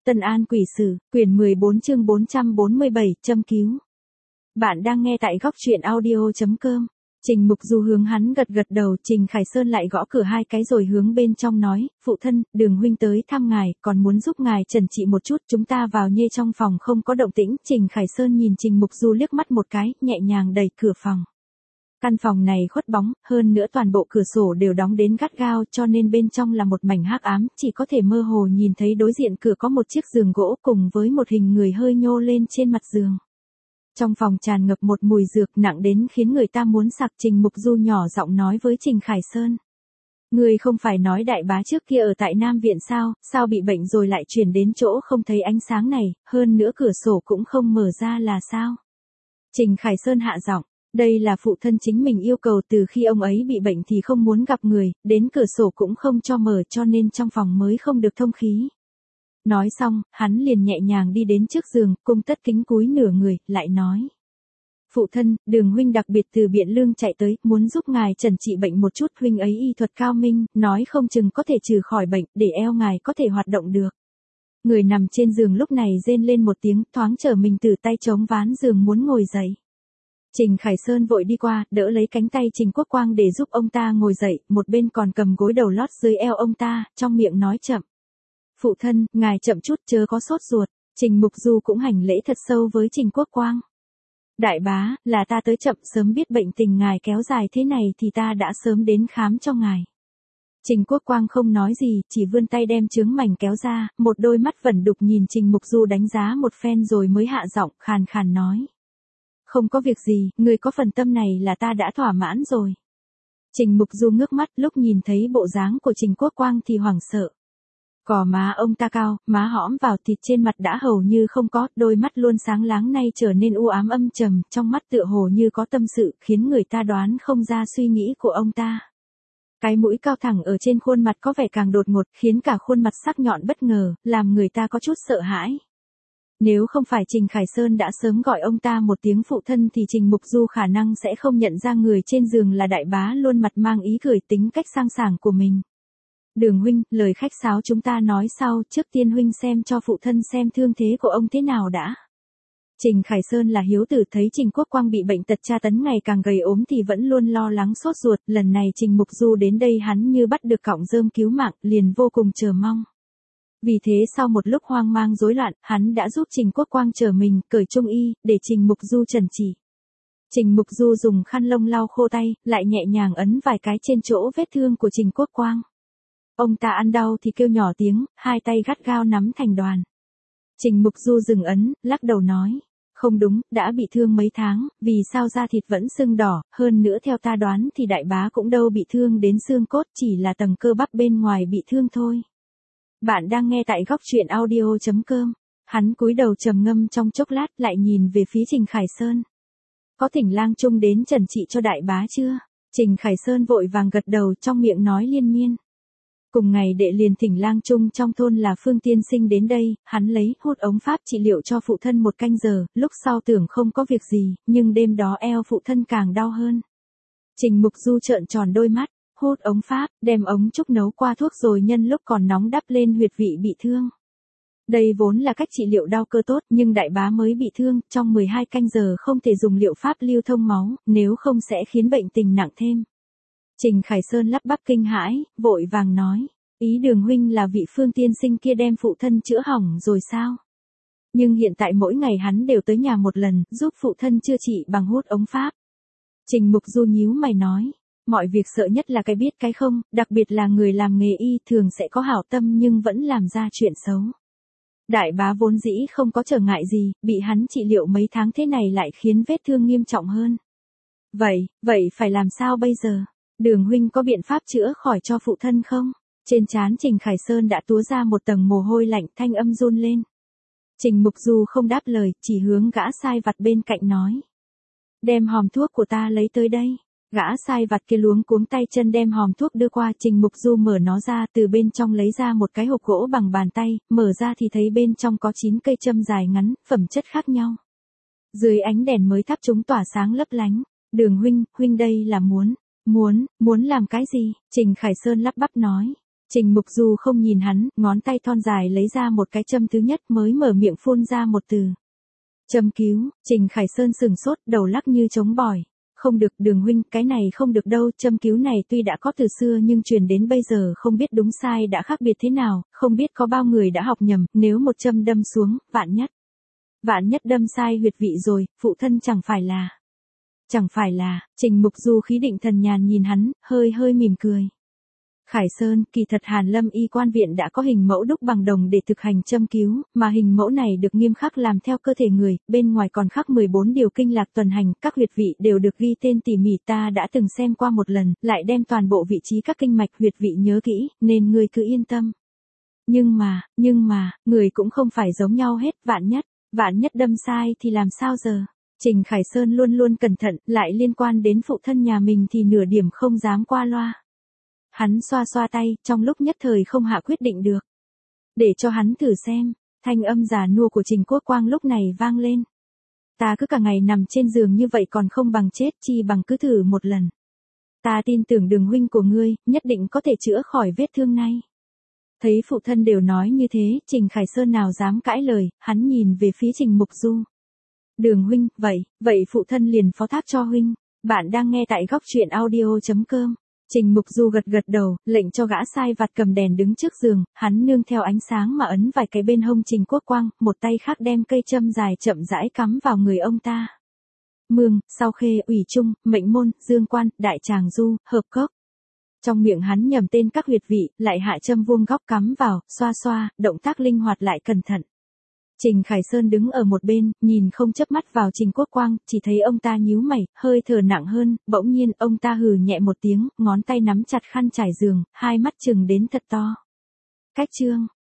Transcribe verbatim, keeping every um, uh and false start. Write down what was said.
Tân An Quỷ Sử, quyển mười bốn chương bốn trăm bốn mươi bảy, châm cứu. Bạn đang nghe tại góc truyện audio chấm com. Trình Mục Du hướng hắn gật gật đầu, Trình Khải Sơn lại gõ cửa hai cái rồi hướng bên trong nói, phụ thân, Đường huynh tới thăm ngài, còn muốn giúp ngài trần trị một chút, chúng ta vào nhê trong phòng không có động tĩnh. Trình Khải Sơn nhìn Trình Mục Du liếc mắt một cái, nhẹ nhàng đẩy cửa phòng. Căn phòng này khuất bóng, hơn nữa toàn bộ cửa sổ đều đóng đến gắt gao, cho nên bên trong là một mảnh hắc ám, chỉ có thể mơ hồ nhìn thấy đối diện cửa có một chiếc giường gỗ cùng với một hình người hơi nhô lên trên mặt giường. Trong phòng tràn ngập một mùi dược nặng đến khiến người ta muốn sặc. Trình Mục Du nhỏ giọng nói với Trình Khải Sơn. Ngươi không phải nói đại bá trước kia ở tại Nam Viện sao, sao bị bệnh rồi lại chuyển đến chỗ không thấy ánh sáng này, hơn nữa cửa sổ cũng không mở ra là sao? Trình Khải Sơn hạ giọng. Đây là phụ thân chính mình yêu cầu, từ khi ông ấy bị bệnh thì không muốn gặp người, đến cửa sổ cũng không cho mở, cho nên trong phòng mới không được thông khí. Nói xong, hắn liền nhẹ nhàng đi đến trước giường, cung tất kính cúi nửa người, lại nói. Phụ thân, Đường huynh đặc biệt từ Biện Lương chạy tới, muốn giúp ngài trần trị bệnh một chút, huynh ấy y thuật cao minh, nói không chừng có thể trừ khỏi bệnh, để eo ngài có thể hoạt động được. Người nằm trên giường lúc này rên lên một tiếng, thoáng trở mình từ tay chống ván giường muốn ngồi dậy. Trình Khải Sơn vội đi qua, đỡ lấy cánh tay Trình Quốc Quang để giúp ông ta ngồi dậy, một bên còn cầm gối đầu lót dưới eo ông ta, trong miệng nói chậm. Phụ thân, ngài chậm chút chớ có sốt ruột. Trình Mục Du cũng hành lễ thật sâu với Trình Quốc Quang. Đại bá, là ta tới chậm, sớm biết bệnh tình ngài kéo dài thế này thì ta đã sớm đến khám cho ngài. Trình Quốc Quang không nói gì, chỉ vươn tay đem chướng mảnh kéo ra, một đôi mắt vẩn đục nhìn Trình Mục Du đánh giá một phen rồi mới hạ giọng, khàn khàn nói. Không có việc gì, người có phần tâm này là ta đã thỏa mãn rồi. Trình Mục Du ngước mắt, lúc nhìn thấy bộ dáng của Trình Quốc Quang thì hoảng sợ. Cò má ông ta cao, má hõm vào thịt, trên mặt đã hầu như không có, đôi mắt luôn sáng láng nay trở nên u ám âm trầm, trong mắt tựa hồ như có tâm sự, khiến người ta đoán không ra suy nghĩ của ông ta. Cái mũi cao thẳng ở trên khuôn mặt có vẻ càng đột ngột, khiến cả khuôn mặt sắc nhọn bất ngờ, làm người ta có chút sợ hãi. Nếu không phải Trình Khải Sơn đã sớm gọi ông ta một tiếng phụ thân thì Trình Mục Du khả năng sẽ không nhận ra người trên giường là đại bá, luôn mặt mang ý cười, tính cách sang sảng của mình. Đường huynh, lời khách sáo chúng ta nói sau, trước tiên huynh xem cho phụ thân xem thương thế của ông thế nào đã. Trình Khải Sơn là hiếu tử, thấy Trình Quốc Quang bị bệnh tật tra tấn ngày càng gầy ốm thì vẫn luôn lo lắng sốt ruột, lần này Trình Mục Du đến đây hắn như bắt được cọng rơm cứu mạng, liền vô cùng chờ mong. Vì thế sau một lúc hoang mang rối loạn, hắn đã giúp Trình Quốc Quang trở mình, cởi trung y, để Trình Mục Du trần trị. Trình Mục Du dùng khăn lông lau khô tay, lại nhẹ nhàng ấn vài cái trên chỗ vết thương của Trình Quốc Quang. Ông ta ăn đau thì kêu nhỏ tiếng, hai tay gắt gao nắm thành đoàn. Trình Mục Du dừng ấn, lắc đầu nói. Không đúng, đã bị thương mấy tháng, vì sao da thịt vẫn sưng đỏ, hơn nữa theo ta đoán thì đại bá cũng đâu bị thương đến xương cốt, chỉ là tầng cơ bắp bên ngoài bị thương thôi. Bạn đang nghe tại góc truyện audio chấm com. Hắn cúi đầu trầm ngâm trong chốc lát, lại nhìn về phía Trình Khải Sơn. Có thỉnh lang trung đến trần trị cho đại bá chưa? Trình Khải Sơn vội vàng gật đầu, trong miệng nói liên miên. Cùng ngày đệ liền thỉnh lang trung trong thôn là Phương tiên sinh đến đây, hắn lấy hút ống pháp trị liệu cho phụ thân một canh giờ, lúc sau tưởng không có việc gì, nhưng đêm đó eo phụ thân càng đau hơn. Trình Mục Du trợn tròn đôi mắt. Hút ống pháp, đem ống trúc nấu qua thuốc rồi nhân lúc còn nóng đắp lên huyệt vị bị thương. Đây vốn là cách trị liệu đau cơ tốt, nhưng đại bá mới bị thương, trong mười hai canh giờ không thể dùng liệu pháp lưu thông máu, nếu không sẽ khiến bệnh tình nặng thêm. Trình Khải Sơn lắp bắp kinh hãi, vội vàng nói, ý Đường huynh là vị Phương tiên sinh kia đem phụ thân chữa hỏng rồi sao? Nhưng hiện tại mỗi ngày hắn đều tới nhà một lần, giúp phụ thân chữa trị bằng hút ống pháp. Trình Mục Du nhíu mày nói. Mọi việc sợ nhất là cái biết cái không, đặc biệt là người làm nghề y thường sẽ có hảo tâm nhưng vẫn làm ra chuyện xấu. Đại bá vốn dĩ không có trở ngại gì, bị hắn trị liệu mấy tháng thế này lại khiến vết thương nghiêm trọng hơn. Vậy, vậy phải làm sao bây giờ? Đường huynh có biện pháp chữa khỏi cho phụ thân không? Trên trán Trình Khải Sơn đã túa ra một tầng mồ hôi lạnh, thanh âm run lên. Trình Mục Du không đáp lời, chỉ hướng gã sai vặt bên cạnh nói. Đem hòm thuốc của ta lấy tới đây. Gã sai vặt kia luống cuống tay chân đem hòm thuốc đưa qua. Trình Mục Du mở nó ra, từ bên trong lấy ra một cái hộp gỗ bằng bàn tay, mở ra thì thấy bên trong có chín cây châm dài ngắn, phẩm chất khác nhau. Dưới ánh đèn mới thắp chúng tỏa sáng lấp lánh. Đường huynh, huynh đây là muốn, muốn, muốn làm cái gì? Trình Khải Sơn lắp bắp nói. Trình Mục Du không nhìn hắn, ngón tay thon dài lấy ra một cái châm thứ nhất mới mở miệng phun ra một từ. Châm cứu. Trình Khải Sơn sừng sốt, đầu lắc như trống bỏi. Không được, Đường huynh, cái này không được đâu, châm cứu này tuy đã có từ xưa nhưng truyền đến bây giờ không biết đúng sai đã khác biệt thế nào, không biết có bao người đã học nhầm, nếu một châm đâm xuống, vạn nhất. Vạn nhất đâm sai huyệt vị rồi, phụ thân chẳng phải là. Chẳng phải là, Trình Mục Du khí định thần nhàn nhìn hắn, hơi hơi mỉm cười. Khải Sơn, kỳ thật Hàn Lâm Y Quan Viện đã có hình mẫu đúc bằng đồng để thực hành châm cứu, mà hình mẫu này được nghiêm khắc làm theo cơ thể người, bên ngoài còn khắc mười bốn điều kinh lạc tuần hành, các huyệt vị đều được ghi tên tỉ mỉ, ta đã từng xem qua một lần, lại đem toàn bộ vị trí các kinh mạch huyệt vị nhớ kỹ, nên ngươi cứ yên tâm. Nhưng mà, nhưng mà, người cũng không phải giống nhau hết, vạn nhất, vạn nhất đâm sai thì làm sao giờ? Trình Khải Sơn luôn luôn cẩn thận, lại liên quan đến phụ thân nhà mình thì nửa điểm không dám qua loa. Hắn xoa xoa tay, trong lúc nhất thời không hạ quyết định được. Để cho hắn thử xem, thanh âm già nua của Trình Quốc Quang lúc này vang lên. Ta cứ cả ngày nằm trên giường như vậy còn không bằng chết, chi bằng cứ thử một lần. Ta tin tưởng Đường huynh của ngươi, nhất định có thể chữa khỏi vết thương này. Thấy phụ thân đều nói như thế, Trình Khải Sơn nào dám cãi lời, hắn nhìn về phía Trình Mục Du. Đường huynh, vậy, vậy phụ thân liền phó thác cho huynh. Bạn đang nghe tại góc truyện audio chấm com. Trình Mục Du gật gật đầu, lệnh cho gã sai vặt cầm đèn đứng trước giường, hắn nương theo ánh sáng mà ấn vài cái bên hông Trình Quốc Quang, một tay khác đem cây châm dài chậm rãi cắm vào người ông ta. Mương, Sao Khê, Ủy Trung, Mệnh Môn, Dương Quan, Đại Tràng Du, Hợp Cốc. Trong miệng hắn nhầm tên các huyệt vị, lại hạ châm vuông góc cắm vào, xoa xoa, động tác linh hoạt lại cẩn thận. Trình Khải Sơn đứng ở một bên, nhìn không chớp mắt vào Trình Quốc Quang, chỉ thấy ông ta nhíu mày, hơi thở nặng hơn, bỗng nhiên ông ta hừ nhẹ một tiếng, ngón tay nắm chặt khăn trải giường, hai mắt trừng đến thật to. Cách chương.